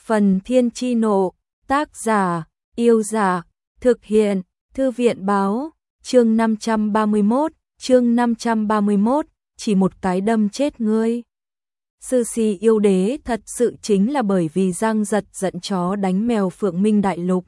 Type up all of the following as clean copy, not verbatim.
Phần Thiên Chi Nộ, tác giả, Yêu Giả, thực hiện, Thư viện Báo, chương 531, chỉ một cái đâm chết ngươi. Sư Si yêu đế thật sự chính là bởi vì Giang Giật giận chó đánh mèo Phượng Minh Đại Lục.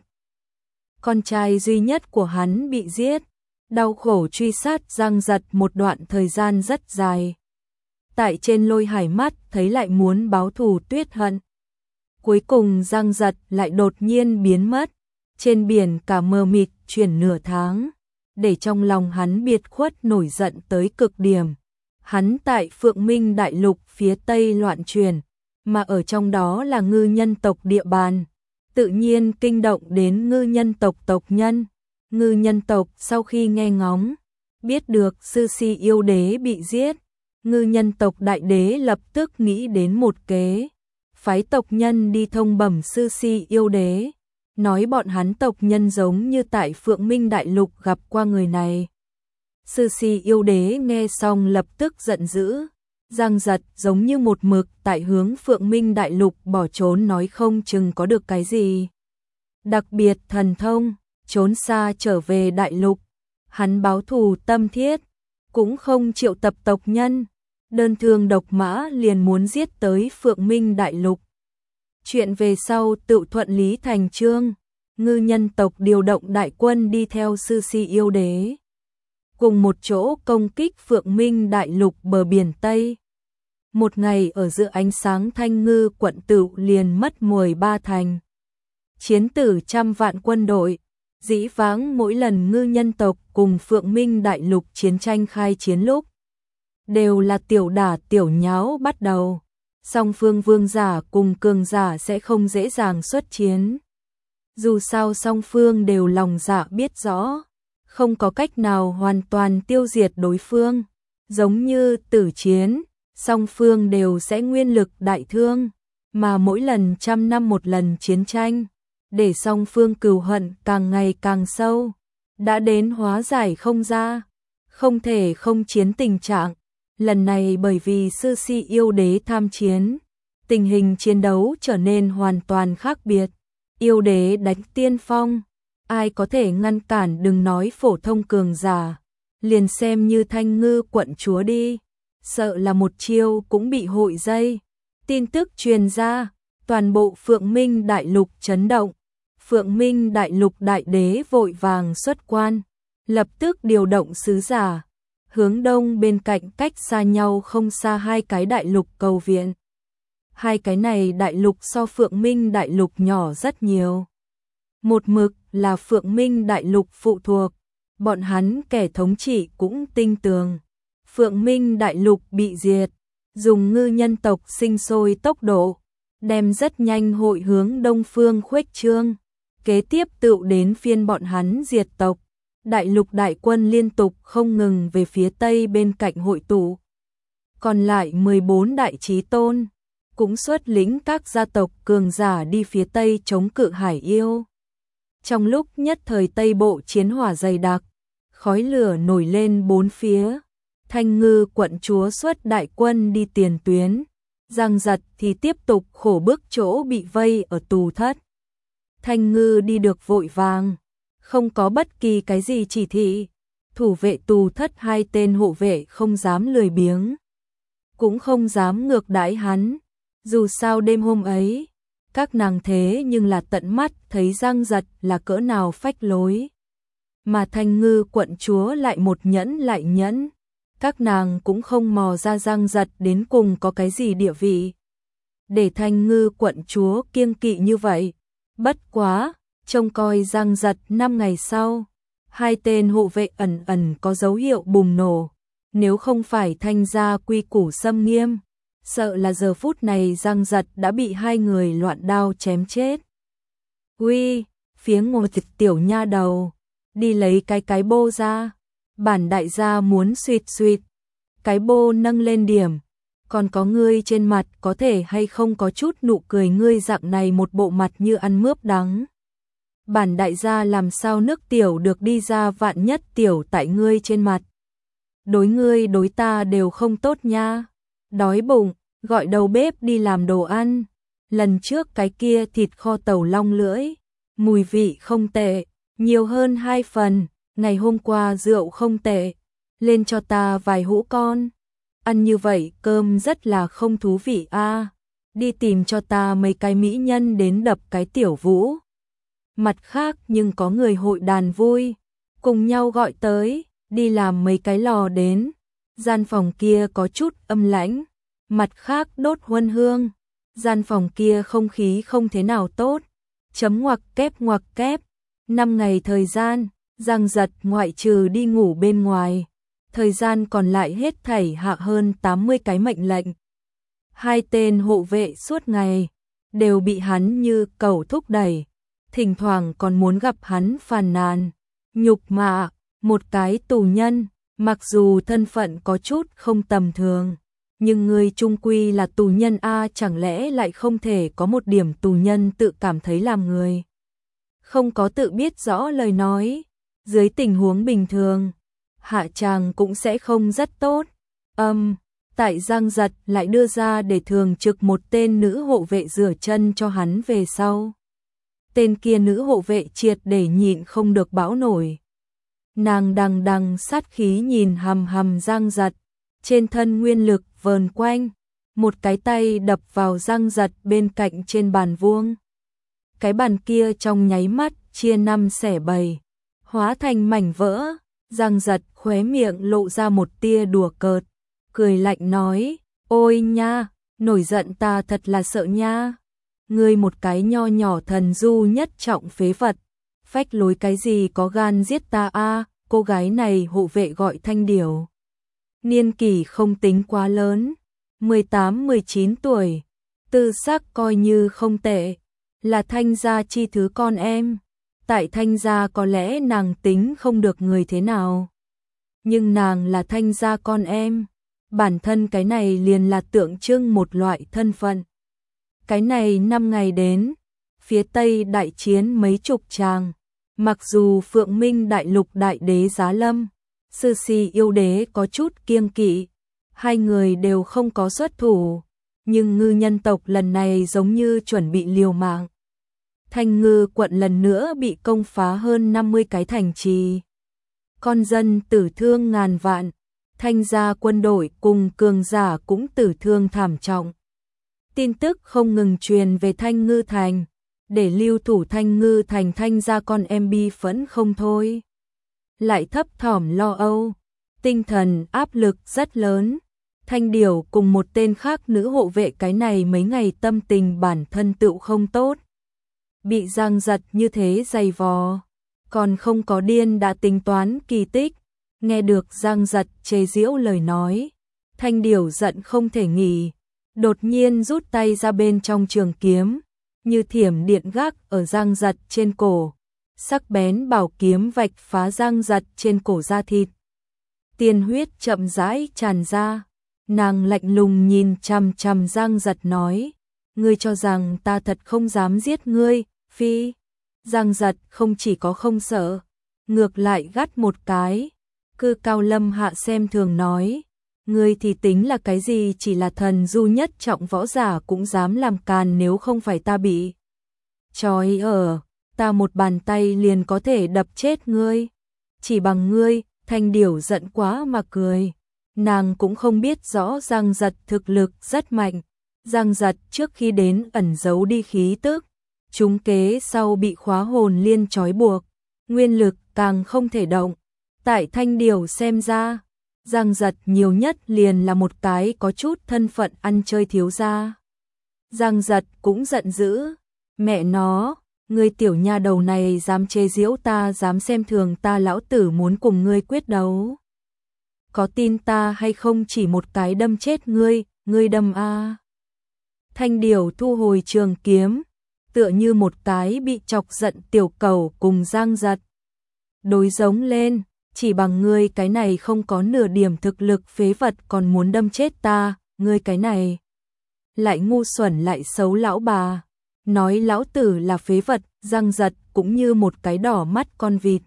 Con trai duy nhất của hắn bị giết, đau khổ truy sát Giang Giật một đoạn thời gian rất dài. Tại trên Lôi Hải mắt thấy lại muốn báo thù tuyết hận. Cuối cùng Giang Giật lại đột nhiên biến mất, trên biển cả mờ mịt chuyển nửa tháng, để trong lòng hắn biệt khuất nổi giận tới cực điểm. Hắn tại Phượng Minh Đại Lục phía Tây loạn truyền, mà ở trong đó là ngư nhân tộc địa bàn, tự nhiên kinh động đến ngư nhân tộc tộc nhân. Ngư nhân tộc sau khi nghe ngóng, biết được Sư Si yêu đế bị giết, ngư nhân tộc đại đế lập tức nghĩ đến một kế, phái tộc nhân đi thông bẩm Sư Si yêu đế, nói bọn hắn tộc nhân giống như tại Phượng Minh Đại Lục gặp qua người này. Sư Si yêu đế nghe xong lập tức giận dữ, Giang Giật giống như một mực tại hướng Phượng Minh Đại Lục bỏ trốn, nói không chừng có được cái gì đặc biệt thần thông, trốn xa trở về Đại Lục. Hắn báo thù tâm thiết, cũng không triệu tập tộc nhân, đơn thương độc mã liền muốn giết tới Phượng Minh Đại Lục. Chuyện về sau tự thuận lý thành chương, ngư nhân tộc điều động đại quân đi theo Sư Si yêu đế, cùng một chỗ công kích Phượng Minh Đại Lục bờ biển Tây. Một ngày ở giữa ánh sáng Thanh Ngư quận tựu liền mất 13 thành. Chiến tử trăm vạn quân đội, dĩ vãng mỗi lần ngư nhân tộc cùng Phượng Minh Đại Lục chiến tranh khai chiến lúc, đều là tiểu đả tiểu nháo bắt đầu. Song phương vương giả cùng cường giả sẽ không dễ dàng xuất chiến. Dù sao song phương đều lòng dạ biết rõ, không có cách nào hoàn toàn tiêu diệt đối phương. Giống như tử chiến, song phương đều sẽ nguyên lực đại thương, mà mỗi lần trăm năm một lần chiến tranh, để song phương cừu hận càng ngày càng sâu, đã đến hóa giải không ra, không thể không chiến tình trạng. Lần này bởi vì Sư Si yêu đế tham chiến, tình hình chiến đấu trở nên hoàn toàn khác biệt. Yêu đế đánh tiên phong, ai có thể ngăn cản, đừng nói phổ thông cường giả, liền xem như Thanh Ngư quận chúa đi, sợ là một chiêu cũng bị hội dây. Tin tức truyền ra, toàn bộ Phượng Minh Đại Lục chấn động. Phượng Minh Đại Lục đại đế vội vàng xuất quan, lập tức điều động sứ giả, hướng đông bên cạnh cách xa nhau không xa hai cái đại lục cầu viện. Hai cái này đại lục so Phượng Minh Đại Lục nhỏ rất nhiều. Một mực là Phượng Minh Đại Lục phụ thuộc, bọn hắn kẻ thống trị cũng tinh tường. Phượng Minh Đại Lục bị diệt, dùng ngư nhân tộc sinh sôi tốc độ, đem rất nhanh hội hướng đông phương khuếch trương. Kế tiếp tựu đến phiên bọn hắn diệt tộc. Đại lục đại quân liên tục không ngừng về phía tây bên cạnh hội tụ. Còn lại 14 đại chí tôn cũng xuất lĩnh các gia tộc cường giả đi phía tây chống cự Hải yêu. Trong lúc nhất thời Tây Bộ chiến hỏa dày đặc, khói lửa nổi lên bốn phía. Thanh Ngư quận chúa xuất đại quân đi tiền tuyến, Giang Giật thì tiếp tục khổ bức chỗ bị vây ở tù thất. Thanh Ngư đi được vội vàng, không có bất kỳ cái gì chỉ thị, thủ vệ tù thất hai tên hộ vệ không dám lười biếng, cũng không dám ngược đãi hắn. Dù sao đêm hôm ấy, các nàng thế nhưng là tận mắt thấy Giang Giật là cỡ nào phách lối. Mà Thanh Ngư quận chúa lại một nhẫn lại nhẫn, các nàng cũng không mò ra Giang Giật đến cùng có cái gì địa vị, để Thanh Ngư quận chúa kiêng kỵ như vậy. Bất quá, trông coi Giang Giật 5 ngày sau, hai tên hộ vệ ẩn ẩn có dấu hiệu bùng nổ. Nếu không phải Thanh gia quy củ xâm nghiêm, sợ là giờ phút này Giang Giật đã bị hai người loạn đao chém chết. Uy, phía Ngô Thịt tiểu nha đầu, đi lấy cái bô ra. Bản đại gia muốn suýt. Cái bô nâng lên điểm. Còn có ngươi trên mặt có thể hay không có chút nụ cười, ngươi dạng này một bộ mặt như ăn mướp đắng. Bản đại gia làm sao nước tiểu được đi ra, vạn nhất tiểu tại ngươi trên mặt. Đối ngươi đối ta đều không tốt nha. Đói bụng, gọi đầu bếp đi làm đồ ăn. lần trước cái kia thịt kho tàu long lưỡi, mùi vị không tệ, nhiều hơn 2 phần, ngày hôm qua rượu không tệ, lên cho ta vài hũ con. Ăn như vậy cơm rất là không thú vị a. Đi tìm cho ta mấy cái mỹ nhân đến đập cái tiểu vũ. Mặt khác nhưng có người hội đàn vui, cùng nhau gọi tới, đi làm mấy cái lò đến. Gian phòng kia có chút âm lãnh, mặt khác đốt huân hương. Gian phòng kia không khí không thế nào tốt. Chấm ngoặc kép. 5 ngày thời gian, Giang Giật ngoại trừ đi ngủ bên ngoài, thời gian còn lại hết thảy hạ hơn 80 cái mệnh lệnh. 2 tên hộ vệ suốt ngày đều bị hắn như cẩu thúc đẩy, thỉnh thoảng còn muốn gặp hắn phàn nàn, nhục mạ. Một cái tù nhân, mặc dù thân phận có chút không tầm thường, nhưng người chung quy là tù nhân a, chẳng lẽ lại không thể có một điểm tù nhân tự cảm thấy làm người không có tự biết rõ lời nói, dưới tình huống bình thường, hạ tràng cũng sẽ không rất tốt. Tại Giang Giật lại đưa ra để thường trực một tên nữ hộ vệ rửa chân cho hắn về sau. Tên kia nữ hộ vệ triệt để nhịn không được bão nổi. Nàng đằng đằng sát khí nhìn hằm hằm Giang Giật, trên thân nguyên lực vờn quanh, một cái tay đập vào Giang Giật bên cạnh trên bàn vuông. Cái bàn kia trong nháy mắt chia 5 xẻ 7, hóa thành mảnh vỡ. Giang Giật khóe miệng lộ ra một tia đùa cợt, cười lạnh nói: "Ôi nha, nổi giận ta thật là sợ nha. Ngươi một cái nho nhỏ thần du nhất trọng phế vật, phách lối cái gì có gan giết ta a?" Cô gái này hộ vệ gọi Thanh Điểu, niên kỷ không tính quá lớn, 18-19 tuổi, tư sắc coi như không tệ, là Thanh gia chi thứ con em. Tại Thanh gia có lẽ nàng tính không được người thế nào, nhưng nàng là Thanh gia con em, bản thân cái này liền là tượng trưng một loại thân phận. Cái này 5 ngày đến, phía Tây đại chiến mấy chục tràng, mặc dù Phượng Minh đại lục đại đế giá lâm, Sư Si yêu đế có chút kiêng kỵ, hai người đều không có xuất thủ, nhưng ngư nhân tộc lần này giống như chuẩn bị liều mạng. Thanh Ngư quận lần nữa bị công phá hơn 50 cái thành trì. Con dân tử thương ngàn vạn, Thanh gia quân đội cùng cường giả cũng tử thương thảm trọng. Tin tức không ngừng truyền về Thanh Ngư thành, để lưu thủ Thanh Ngư thành Thanh gia con em bi phẫn không thôi. Lại thấp thỏm lo âu, tinh thần áp lực rất lớn. Thanh Điểu cùng một tên khác nữ hộ vệ cái này mấy ngày tâm tình bản thân tựu không tốt. Bị Giang Giật như thế dày vò, còn không có điên đã tính toán kỳ tích. Nghe được Giang Giật chế giễu lời nói, Thanh Điểu giận không thể nghỉ, đột nhiên rút tay ra bên trong trường kiếm, như thiểm điện gác ở Giang Giật trên cổ, sắc bén bảo kiếm vạch phá Giang Giật trên cổ da thịt. Tiên huyết chậm rãi tràn ra, nàng lạnh lùng nhìn chằm chằm Giang Giật nói: "Ngươi cho rằng ta thật không dám giết ngươi, phi?" Giang Giật không chỉ có không sợ, ngược lại gắt một cái, Cư Cao Lâm Hạ xem thường nói: "Ngươi thì tính là cái gì, chỉ là thần du nhất trọng võ giả cũng dám làm càn, nếu không phải ta bị trói ở, ta một bàn tay liền có thể đập chết ngươi. Chỉ bằng ngươi." Thanh Điểu giận quá mà cười. Nàng cũng không biết rõ Giang Giật thực lực rất mạnh. Giang Giật trước khi đến ẩn giấu đi khí tức, trúng kế sau bị khóa hồn liên trói buộc, nguyên lực càng không thể động. Tại Thanh Điểu xem ra, Giang Giật nhiều nhất liền là một cái có chút thân phận ăn chơi thiếu gia. Giang Giật cũng giận dữ: "Mẹ nó, ngươi tiểu nha đầu này dám chế giễu ta, dám xem thường ta, lão tử muốn cùng ngươi quyết đấu. Có tin ta hay không chỉ một cái đâm chết ngươi, ngươi đâm a." Thanh Điểu thu hồi trường kiếm, tựa như một cái bị chọc giận tiểu cẩu cùng Giang Giật đối giống lên: "Chỉ bằng ngươi cái này không có nửa điểm thực lực phế vật còn muốn đâm chết ta, ngươi cái này lại ngu xuẩn lại xấu lão bà, nói lão tử là phế vật." Giang Giật cũng như một cái đỏ mắt con vịt,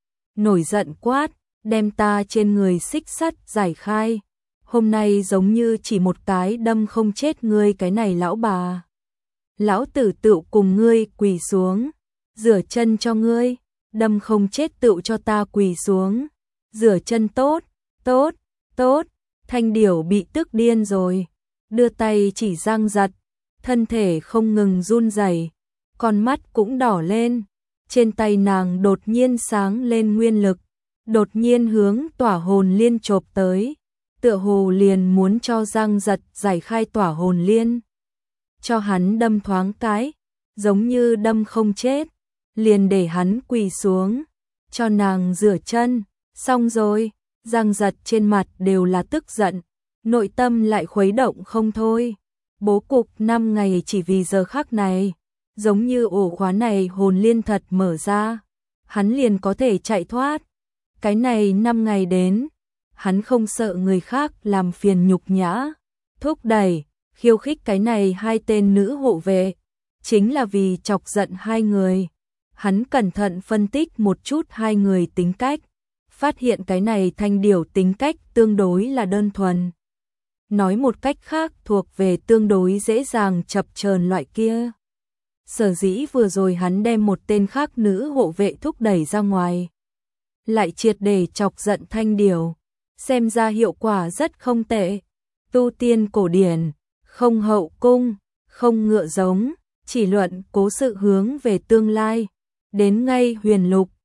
nổi giận quát: "Đem ta trên người xích sắt giải khai, hôm nay giống như chỉ một cái đâm không chết ngươi cái này lão bà." lão tử tựu cùng ngươi quỳ xuống, rửa chân cho ngươi, đâm không chết tựu cho ta quỳ xuống, rửa chân tốt, tốt, tốt. Thanh điểu bị tức điên rồi, đưa tay chỉ Giang Giật, thân thể không ngừng run rẩy, con mắt cũng đỏ lên, trên tay nàng đột nhiên sáng lên nguyên lực, đột nhiên hướng Tỏa Hồn Liên chộp tới, tựa hồ liền muốn cho Giang Giật giải khai Tỏa Hồn Liên, cho hắn đâm thoáng cái, giống như đâm không chết, liền để hắn quỳ xuống, cho nàng rửa chân, xong rồi. Giang Giật trên mặt đều là tức giận, nội tâm lại khuấy động không thôi. Bố cục 5 ngày chỉ vì giờ khắc này, giống như ổ khóa này hồn liên thật mở ra, hắn liền có thể chạy thoát. Cái này 5 ngày đến, hắn không sợ người khác làm phiền nhục nhã, thúc đẩy, khiêu khích cái này hai tên nữ hộ vệ, chính là vì chọc giận hai người. Hắn cẩn thận phân tích một chút hai người tính cách, phát hiện cái này Thanh điểu tính cách tương đối là đơn thuần. Nói một cách khác thuộc về tương đối dễ dàng chập chờn loại kia. Sở dĩ vừa rồi hắn đem một tên khác nữ hộ vệ thúc đẩy ra ngoài, lại triệt để chọc giận Thanh điểu, xem ra hiệu quả rất không tệ. Tu tiên cổ điển, không hậu cung, không ngựa giống, chỉ luận cố sự hướng về tương lai, đến ngay huyền lục.